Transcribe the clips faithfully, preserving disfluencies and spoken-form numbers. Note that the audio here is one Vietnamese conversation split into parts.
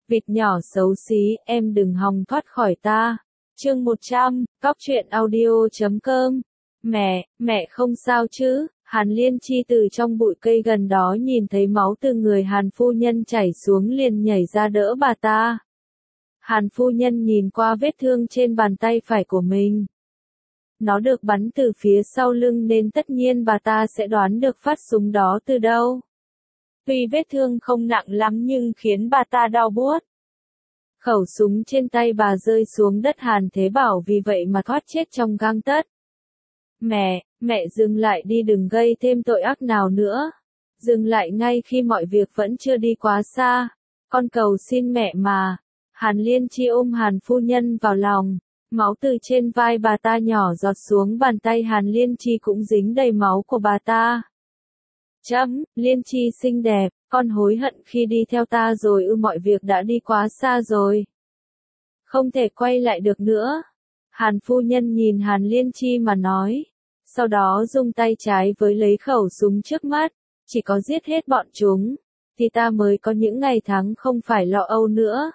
Vịt nhỏ xấu xí, em đừng hòng thoát khỏi ta. Chương một trăm, cóc truyện audio chấm com. Mẹ, mẹ không sao chứ? Hàn Liên Chi từ trong bụi cây gần đó nhìn thấy máu từ người Hàn phu nhân chảy xuống liền nhảy ra đỡ bà ta. Hàn phu nhân nhìn qua vết thương trên bàn tay phải của mình. Nó được bắn từ phía sau lưng nên tất nhiên bà ta sẽ đoán được phát súng đó từ đâu. Tuy vết thương không nặng lắm nhưng khiến bà ta đau buốt. Khẩu súng trên tay bà rơi xuống đất, Hàn Thế Bảo vì vậy mà thoát chết trong gang tấc. Mẹ, mẹ dừng lại đi, đừng gây thêm tội ác nào nữa. Dừng lại ngay khi mọi việc vẫn chưa đi quá xa. Con cầu xin mẹ mà. Hàn Liên Chi ôm Hàn phu nhân vào lòng. Máu từ trên vai bà ta nhỏ giọt xuống bàn tay Hàn Liên Chi cũng dính đầy máu của bà ta. Chấm, Liên Chi xinh đẹp, con hối hận khi đi theo ta rồi ư, mọi việc đã đi quá xa rồi. Không thể quay lại được nữa. Hàn phu nhân nhìn Hàn Liên Chi mà nói. Sau đó dùng tay trái với lấy khẩu súng trước mắt. Chỉ có giết hết bọn chúng, thì ta mới có những ngày tháng không phải lo âu nữa.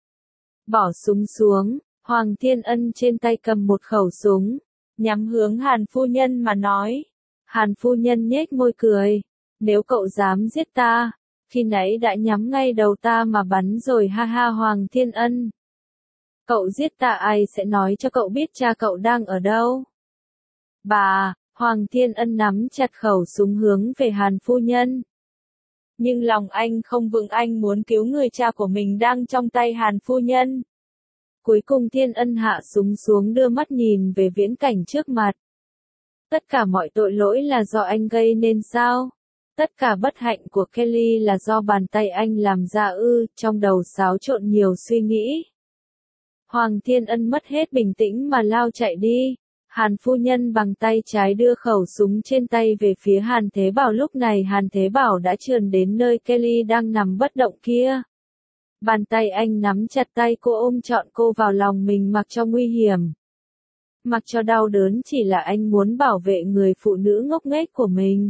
Bỏ súng xuống, Hoàng Thiên Ân trên tay cầm một khẩu súng, nhắm hướng Hàn phu nhân mà nói. Hàn phu nhân nhếch môi cười. Nếu cậu dám giết ta, khi nãy đã nhắm ngay đầu ta mà bắn rồi, ha ha. Hoàng Thiên Ân. Cậu giết ta, ai sẽ nói cho cậu biết cha cậu đang ở đâu? Bà, Hoàng Thiên Ân nắm chặt khẩu súng hướng về Hàn phu nhân. Nhưng lòng anh không vững, anh muốn cứu người cha của mình đang trong tay Hàn phu nhân. Cuối cùng Thiên Ân hạ súng xuống, đưa mắt nhìn về viễn cảnh trước mặt. Tất cả mọi tội lỗi là do anh gây nên sao? Tất cả bất hạnh của Kelly là do bàn tay anh làm ra ư? Trong đầu xáo trộn nhiều suy nghĩ. Hoàng Thiên Ân mất hết bình tĩnh mà lao chạy đi. Hàn phu nhân bằng tay trái đưa khẩu súng trên tay về phía Hàn Thế Bảo. Lúc này Hàn Thế Bảo đã trườn đến nơi Kelly đang nằm bất động kia. Bàn tay anh nắm chặt tay cô, ôm trọn cô vào lòng mình, mặc cho nguy hiểm, mặc cho đau đớn, chỉ là anh muốn bảo vệ người phụ nữ ngốc nghếch của mình.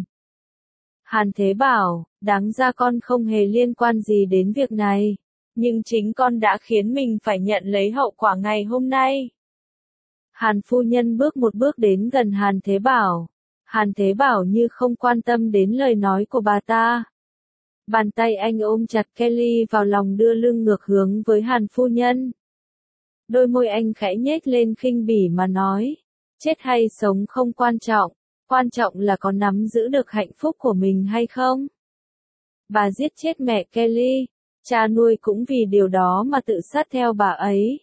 Hàn Thế Bảo, đáng ra con không hề liên quan gì đến việc này, nhưng chính con đã khiến mình phải nhận lấy hậu quả ngày hôm nay. Hàn phu nhân bước một bước đến gần Hàn Thế Bảo. Hàn Thế Bảo như không quan tâm đến lời nói của bà ta. Bàn tay anh ôm chặt Kelly vào lòng, đưa lưng ngược hướng với Hàn phu nhân. Đôi môi anh khẽ nhếch lên khinh bỉ mà nói. Chết hay sống không quan trọng, quan trọng là có nắm giữ được hạnh phúc của mình hay không. Bà giết chết mẹ Kelly, cha nuôi cũng vì điều đó mà tự sát theo bà ấy.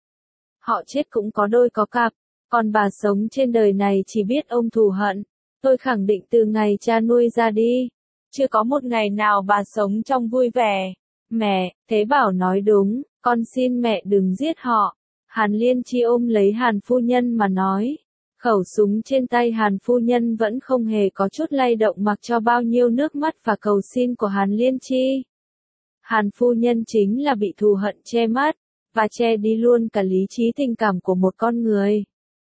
Họ chết cũng có đôi có cặp, còn bà sống trên đời này chỉ biết ôm thù hận. Tôi khẳng định từ ngày cha nuôi ra đi, chưa có một ngày nào bà sống trong vui vẻ. Mẹ, Thế Bảo nói đúng, con xin mẹ đừng giết họ. Hàn Liên Chi ôm lấy Hàn phu nhân mà nói. Khẩu súng trên tay Hàn phu nhân vẫn không hề có chút lay động, mặc cho bao nhiêu nước mắt và cầu xin của Hàn Liên Chi. Hàn phu nhân chính là bị thù hận che mắt, và che đi luôn cả lý trí tình cảm của một con người.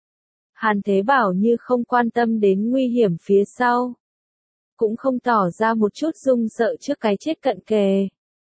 Hàn Thế Bảo như không quan tâm đến nguy hiểm phía sau, cũng không tỏ ra một chút run sợ trước cái chết cận kề.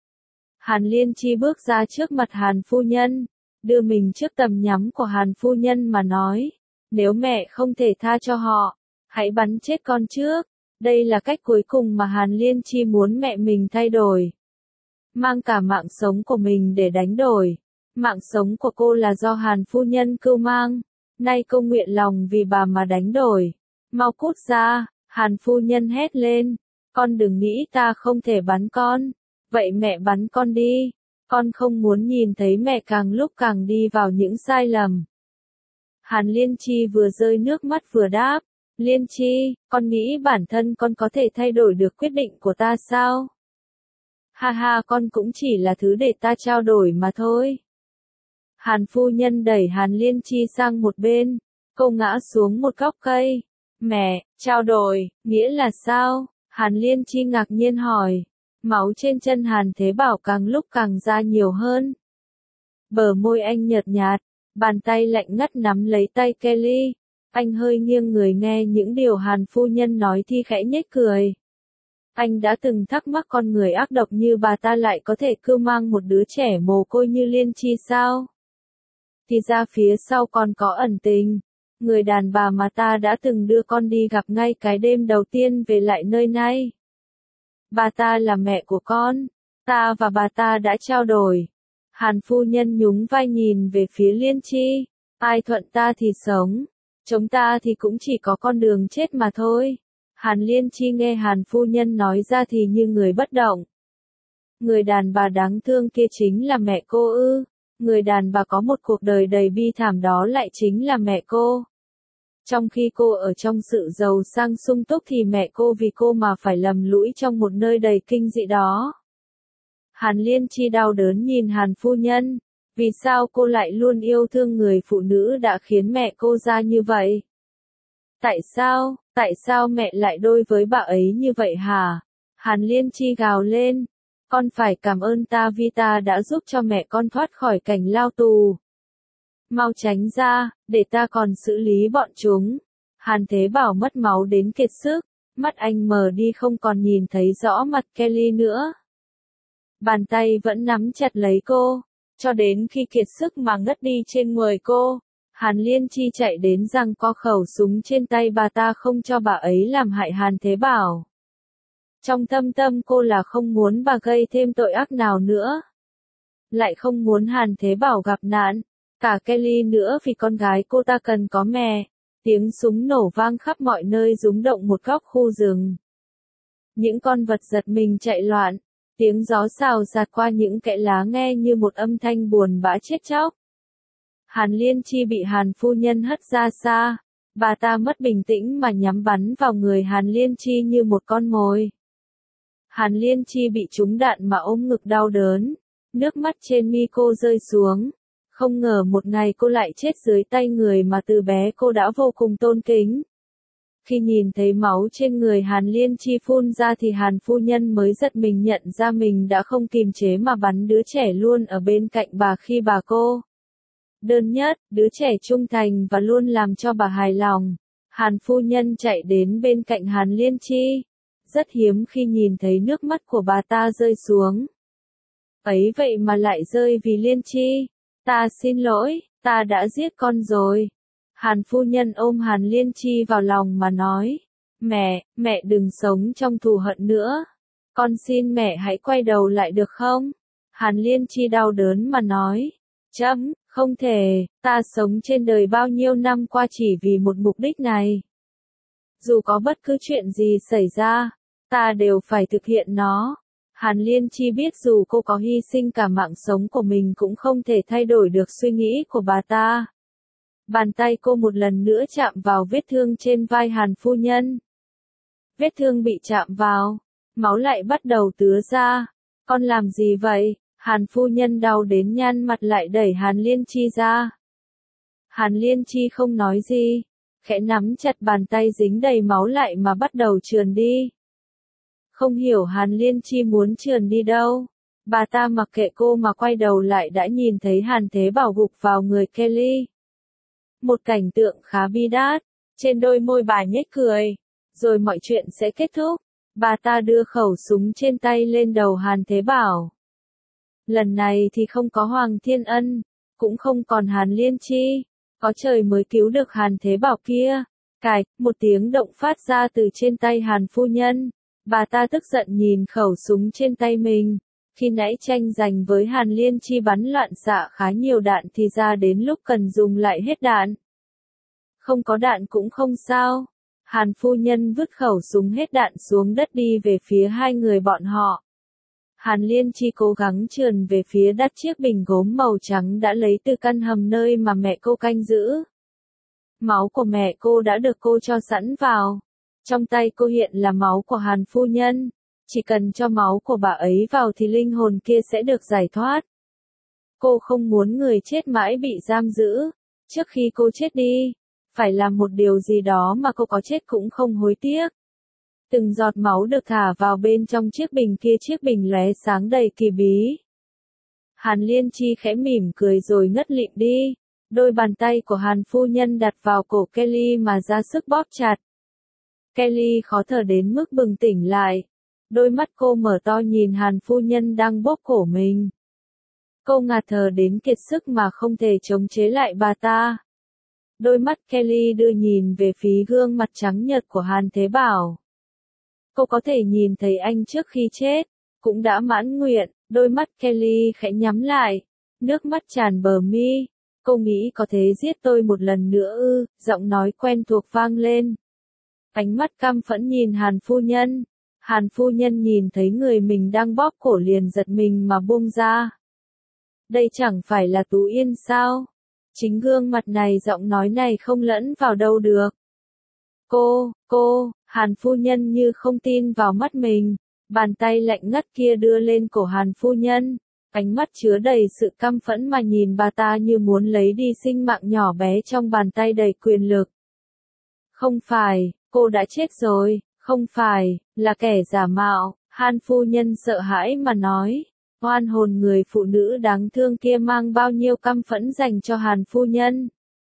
Hàn Liên Chi bước ra trước mặt Hàn phu nhân, đưa mình trước tầm nhắm của Hàn phu nhân mà nói. Nếu mẹ không thể tha cho họ, hãy bắn chết con trước. Đây là cách cuối cùng mà Hàn Liên Chi muốn mẹ mình thay đổi. Mang cả mạng sống của mình để đánh đổi. Mạng sống của cô là do Hàn phu nhân cưu mang. Nay cô nguyện lòng vì bà mà đánh đổi. Mau cút ra, Hàn phu nhân hét lên. Con đừng nghĩ ta không thể bắn con. Vậy mẹ bắn con đi. Con không muốn nhìn thấy mẹ càng lúc càng đi vào những sai lầm. Hàn Liên Chi vừa rơi nước mắt vừa đáp. Liên Chi, con nghĩ bản thân con có thể thay đổi được quyết định của ta sao? Ha ha, con cũng chỉ là thứ để ta trao đổi mà thôi. Hàn phu nhân đẩy Hàn Liên Chi sang một bên. Cô ngã xuống một gốc cây. Mẹ, trao đổi, nghĩa là sao? Hàn Liên Chi ngạc nhiên hỏi. Máu trên chân Hàn Thế Bảo càng lúc càng ra nhiều hơn. Bờ môi anh nhợt nhạt, bàn tay lạnh ngắt nắm lấy tay Kelly. Anh hơi nghiêng người nghe những điều Hàn phu nhân nói thì khẽ nhếch cười. Anh đã từng thắc mắc con người ác độc như bà ta lại có thể cưu mang một đứa trẻ mồ côi như Liên Chi sao? Thì ra phía sau còn có ẩn tình. Người đàn bà mà ta đã từng đưa con đi gặp ngay cái đêm đầu tiên về lại nơi này. Bà ta là mẹ của con. Ta và bà ta đã trao đổi. Hàn phu nhân nhún vai nhìn về phía Liên Chi. Ai thuận ta thì sống. Chống ta thì cũng chỉ có con đường chết mà thôi. Hàn Liên Chi nghe Hàn phu nhân nói ra thì như người bất động. Người đàn bà đáng thương kia chính là mẹ cô ư. Người đàn bà có một cuộc đời đầy bi thảm đó lại chính là mẹ cô. Trong khi cô ở trong sự giàu sang sung túc thì mẹ cô vì cô mà phải lầm lũi trong một nơi đầy kinh dị đó. Hàn Liên Chi đau đớn nhìn Hàn phu nhân. Vì sao cô lại luôn yêu thương người phụ nữ đã khiến mẹ cô ra như vậy? Tại sao, tại sao mẹ lại đối với bà ấy như vậy hả? Hàn Liên Chi gào lên. Con phải cảm ơn ta vì ta đã giúp cho mẹ con thoát khỏi cảnh lao tù. Mau tránh ra, để ta còn xử lý bọn chúng. Hàn Thế Bảo mất máu đến kiệt sức, mắt anh mờ đi không còn nhìn thấy rõ mặt Kelly nữa. Bàn tay vẫn nắm chặt lấy cô, cho đến khi kiệt sức mà ngất đi trên người cô. Hàn Liên Chi chạy đến giằng co khẩu súng trên tay bà ta không cho bà ấy làm hại Hàn Thế Bảo. Trong thâm tâm cô là không muốn bà gây thêm tội ác nào nữa. Lại không muốn Hàn Thế Bảo gặp nạn. Cả Kelly nữa vì con gái cô ta cần có mẹ. Tiếng súng nổ vang khắp mọi nơi rúng động một góc khu rừng. Những con vật giật mình chạy loạn. Tiếng gió xào xạc qua những kẽ lá nghe như một âm thanh buồn bã chết chóc. Hàn Liên Chi bị Hàn phu nhân hất ra xa. Bà ta mất bình tĩnh mà nhắm bắn vào người Hàn Liên Chi như một con mồi. Hàn Liên Chi bị trúng đạn mà ôm ngực đau đớn. Nước mắt trên mi cô rơi xuống. Không ngờ một ngày cô lại chết dưới tay người mà từ bé cô đã vô cùng tôn kính. Khi nhìn thấy máu trên người Hàn Liên Chi phun ra thì Hàn phu nhân mới giật mình nhận ra mình đã không kiềm chế mà bắn đứa trẻ luôn ở bên cạnh bà khi bà cô. Đơn nhất, đứa trẻ trung thành và luôn làm cho bà hài lòng. Hàn phu nhân chạy đến bên cạnh Hàn Liên Chi. Rất hiếm khi nhìn thấy nước mắt của bà ta rơi xuống. Ấy vậy mà lại rơi vì Liên Chi. Ta xin lỗi, ta đã giết con rồi. Hàn phu nhân ôm Hàn Liên Chi vào lòng mà nói. Mẹ, mẹ đừng sống trong thù hận nữa. Con xin mẹ hãy quay đầu lại được không? Hàn Liên Chi đau đớn mà nói. Chấm, không thể, ta sống trên đời bao nhiêu năm qua chỉ vì một mục đích này. Dù có bất cứ chuyện gì xảy ra, ta đều phải thực hiện nó. Hàn Liên Chi biết dù cô có hy sinh cả mạng sống của mình cũng không thể thay đổi được suy nghĩ của bà ta. Bàn tay cô một lần nữa chạm vào vết thương trên vai Hàn phu nhân. Vết thương bị chạm vào, máu lại bắt đầu tứa ra. Con làm gì vậy? Hàn phu nhân đau đến nhăn mặt lại đẩy Hàn Liên Chi ra. Hàn Liên Chi không nói gì, khẽ nắm chặt bàn tay dính đầy máu lại mà bắt đầu trườn đi. Không hiểu Hàn Liên Chi muốn trườn đi đâu. Bà ta mặc kệ cô mà quay đầu lại đã nhìn thấy Hàn Thế Bảo gục vào người Kelly. Một cảnh tượng khá bi đát, trên đôi môi bà nhếch cười, rồi mọi chuyện sẽ kết thúc. Bà ta đưa khẩu súng trên tay lên đầu Hàn Thế Bảo. Lần này thì không có Hoàng Thiên Ân, cũng không còn Hàn Liên Chi, có trời mới cứu được Hàn Thế Bảo kia. Cạch, một tiếng động phát ra từ trên tay Hàn phu nhân. Bà ta tức giận nhìn khẩu súng trên tay mình. Khi nãy tranh giành với Hàn Liên Chi bắn loạn xạ khá nhiều đạn thì ra đến lúc cần dùng lại hết đạn. Không có đạn cũng không sao. Hàn phu nhân vứt khẩu súng hết đạn xuống đất đi về phía hai người bọn họ. Hàn Liên Chi cố gắng trườn về phía đắt chiếc bình gốm màu trắng đã lấy từ căn hầm nơi mà mẹ cô canh giữ. Máu của mẹ cô đã được cô cho sẵn vào. Trong tay cô hiện là máu của Hàn phu nhân. Chỉ cần cho máu của bà ấy vào thì linh hồn kia sẽ được giải thoát. Cô không muốn người chết mãi bị giam giữ. Trước khi cô chết đi, phải làm một điều gì đó mà cô có chết cũng không hối tiếc. Từng giọt máu được thả vào bên trong chiếc bình kia, chiếc bình lóe sáng đầy kỳ bí. Hàn Liên Chi khẽ mỉm cười rồi ngất lịm đi. Đôi bàn tay của Hàn phu nhân đặt vào cổ Kelly mà ra sức bóp chặt. Kelly khó thở đến mức bừng tỉnh lại. Đôi mắt cô mở to nhìn Hàn phu nhân đang bóp cổ mình. Cô ngạt thở đến kiệt sức mà không thể chống chế lại bà ta. Đôi mắt Kelly đưa nhìn về phía gương mặt trắng nhợt của Hàn Thế Bảo. Cô có thể nhìn thấy anh trước khi chết, cũng đã mãn nguyện, đôi mắt Kelly khẽ nhắm lại, nước mắt tràn bờ mi. Cô nghĩ có thể giết tôi một lần nữa ư, giọng nói quen thuộc vang lên. Ánh mắt căm phẫn nhìn Hàn phu nhân. Hàn phu nhân nhìn thấy người mình đang bóp cổ liền giật mình mà buông ra. Đây chẳng phải là Tú Yên sao? Chính gương mặt này giọng nói này không lẫn vào đâu được. Cô, cô, Hàn phu nhân như không tin vào mắt mình. Bàn tay lạnh ngắt kia đưa lên cổ Hàn phu nhân. Ánh mắt chứa đầy sự căm phẫn mà nhìn bà ta như muốn lấy đi sinh mạng nhỏ bé trong bàn tay đầy quyền lực. Không phải, cô đã chết rồi, không phải, là kẻ giả mạo, Hàn phu nhân sợ hãi mà nói. Oan hồn người phụ nữ đáng thương kia mang bao nhiêu căm phẫn dành cho Hàn phu nhân.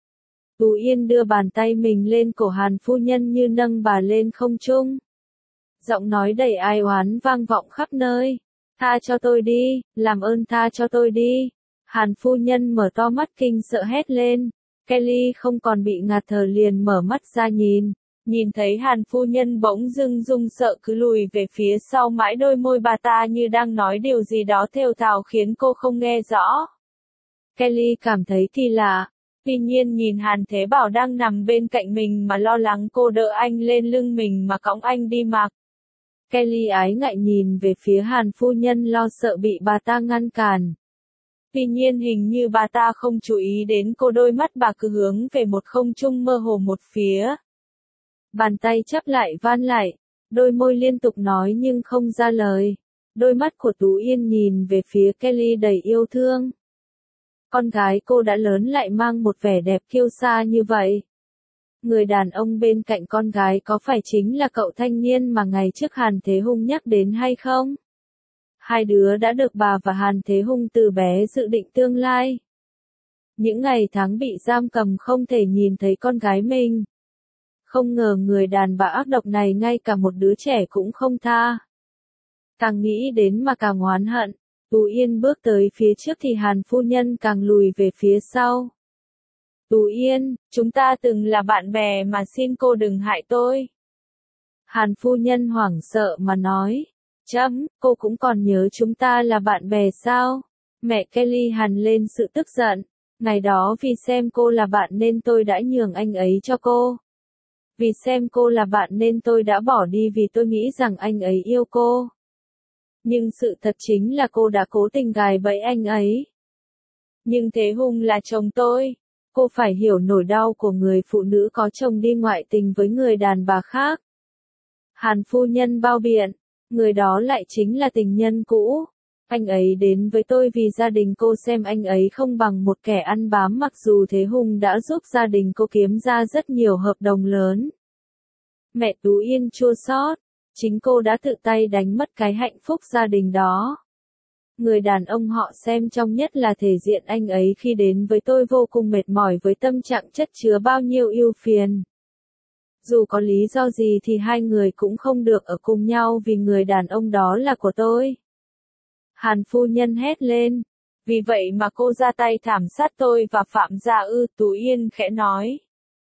Tú Yên đưa bàn tay mình lên cổ Hàn phu nhân như nâng bà lên không trung. Giọng nói đầy ai oán vang vọng khắp nơi. Tha cho tôi đi, làm ơn tha cho tôi đi. Hàn phu nhân mở to mắt kinh sợ hét lên. Kelly không còn bị ngạt thở liền mở mắt ra nhìn. Nhìn thấy Hàn phu nhân bỗng dưng run sợ cứ lùi về phía sau mãi đôi môi bà ta như đang nói điều gì đó thều thào khiến cô không nghe rõ. Kelly cảm thấy kỳ lạ. Tuy nhiên nhìn Hàn Thế Bảo đang nằm bên cạnh mình mà lo lắng cô đỡ anh lên lưng mình mà cõng anh đi mặc. Kelly ái ngại nhìn về phía Hàn phu nhân lo sợ bị bà ta ngăn cản. Tuy nhiên hình như bà ta không chú ý đến cô, đôi mắt bà cứ hướng về một không trung mơ hồ một phía. Bàn tay chắp lại van lại, đôi môi liên tục nói nhưng không ra lời. Đôi mắt của Tú Yên nhìn về phía Kelly đầy yêu thương. Con gái cô đã lớn lại mang một vẻ đẹp kiêu sa như vậy. Người đàn ông bên cạnh con gái có phải chính là cậu thanh niên mà ngày trước Hàn Thế Hung nhắc đến hay không? Hai đứa đã được bà và Hàn Thế Hung từ bé dự định tương lai. Những ngày tháng bị giam cầm không thể nhìn thấy con gái mình. Không ngờ người đàn bà ác độc này ngay cả một đứa trẻ cũng không tha. Càng nghĩ đến mà càng oán hận. Tú Yên bước tới phía trước thì Hàn phu nhân càng lùi về phía sau. Tú Yên, chúng ta từng là bạn bè mà xin cô đừng hại tôi. Hàn phu nhân hoảng sợ mà nói. Chấm, cô cũng còn nhớ chúng ta là bạn bè sao? Mẹ Kelly hằn lên sự tức giận. Ngày đó vì xem cô là bạn nên tôi đã nhường anh ấy cho cô. Vì xem cô là bạn nên tôi đã bỏ đi vì tôi nghĩ rằng anh ấy yêu cô. Nhưng sự thật chính là cô đã cố tình gài bẫy anh ấy. Nhưng Thế Hung là chồng tôi. Cô phải hiểu nỗi đau của người phụ nữ có chồng đi ngoại tình với người đàn bà khác. Hàn phu nhân bao biện, người đó lại chính là tình nhân cũ. Anh ấy đến với tôi vì gia đình cô xem anh ấy không bằng một kẻ ăn bám, mặc dù Thế Hung đã giúp gia đình cô kiếm ra rất nhiều hợp đồng lớn. Mẹ Tú Yên chua xót, chính cô đã tự tay đánh mất cái hạnh phúc gia đình đó. Người đàn ông họ xem trong nhất là thể diện anh ấy khi đến với tôi vô cùng mệt mỏi với tâm trạng chất chứa bao nhiêu ưu phiền. Dù có lý do gì thì hai người cũng không được ở cùng nhau vì người đàn ông đó là của tôi. Hàn phu nhân hét lên. Vì vậy mà cô ra tay thảm sát tôi và Phạm Gia ư? Tú Yên khẽ nói.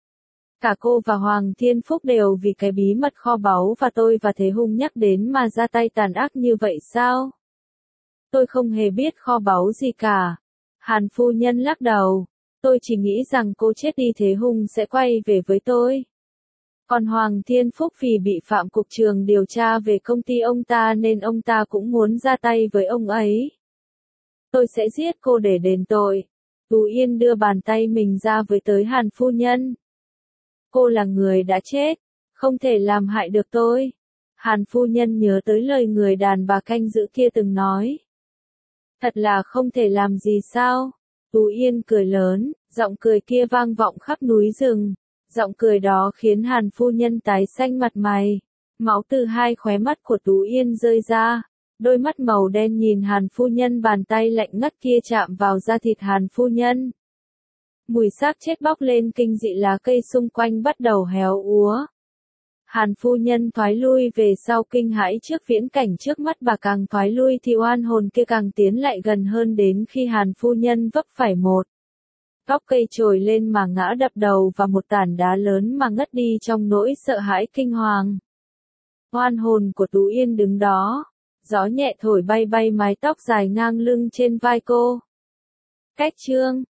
Cả cô và Hoàng Thiên Phúc đều vì cái bí mật kho báu và tôi và Thế Hung nhắc đến mà ra tay tàn ác như vậy sao? Tôi không hề biết kho báu gì cả. Hàn phu nhân lắc đầu. Tôi chỉ nghĩ rằng cô chết đi Thế Hung sẽ quay về với tôi. Còn Hoàng Thiên Phúc vì bị Phạm cục trưởng điều tra về công ty ông ta nên ông ta cũng muốn ra tay với ông ấy. Tôi sẽ giết cô để đền tội. Tú Yên đưa bàn tay mình ra với tới Hàn phu nhân. Cô là người đã chết, không thể làm hại được tôi. Hàn phu nhân nhớ tới lời người đàn bà canh giữ kia từng nói. Thật là không thể làm gì sao? Tú Yên cười lớn, giọng cười kia vang vọng khắp núi rừng. Giọng cười đó khiến Hàn phu nhân tái xanh mặt mày. Máu từ hai khóe mắt của Tú Yên rơi ra. Đôi mắt màu đen nhìn Hàn phu nhân, bàn tay lạnh ngắt kia chạm vào da thịt Hàn phu nhân. Mùi xác chết bốc lên kinh dị, lá cây xung quanh bắt đầu héo úa. Hàn phu nhân thoái lui về sau kinh hãi trước viễn cảnh trước mắt, bà càng thoái lui thì oan hồn kia càng tiến lại gần hơn, đến khi Hàn phu nhân vấp phải một góc cây trồi lên mà ngã đập đầu vào một tảng đá lớn mà ngất đi trong nỗi sợ hãi kinh hoàng. Oan hồn của Tú Yên đứng đó, gió nhẹ thổi bay bay mái tóc dài ngang lưng trên vai cô. Cách chương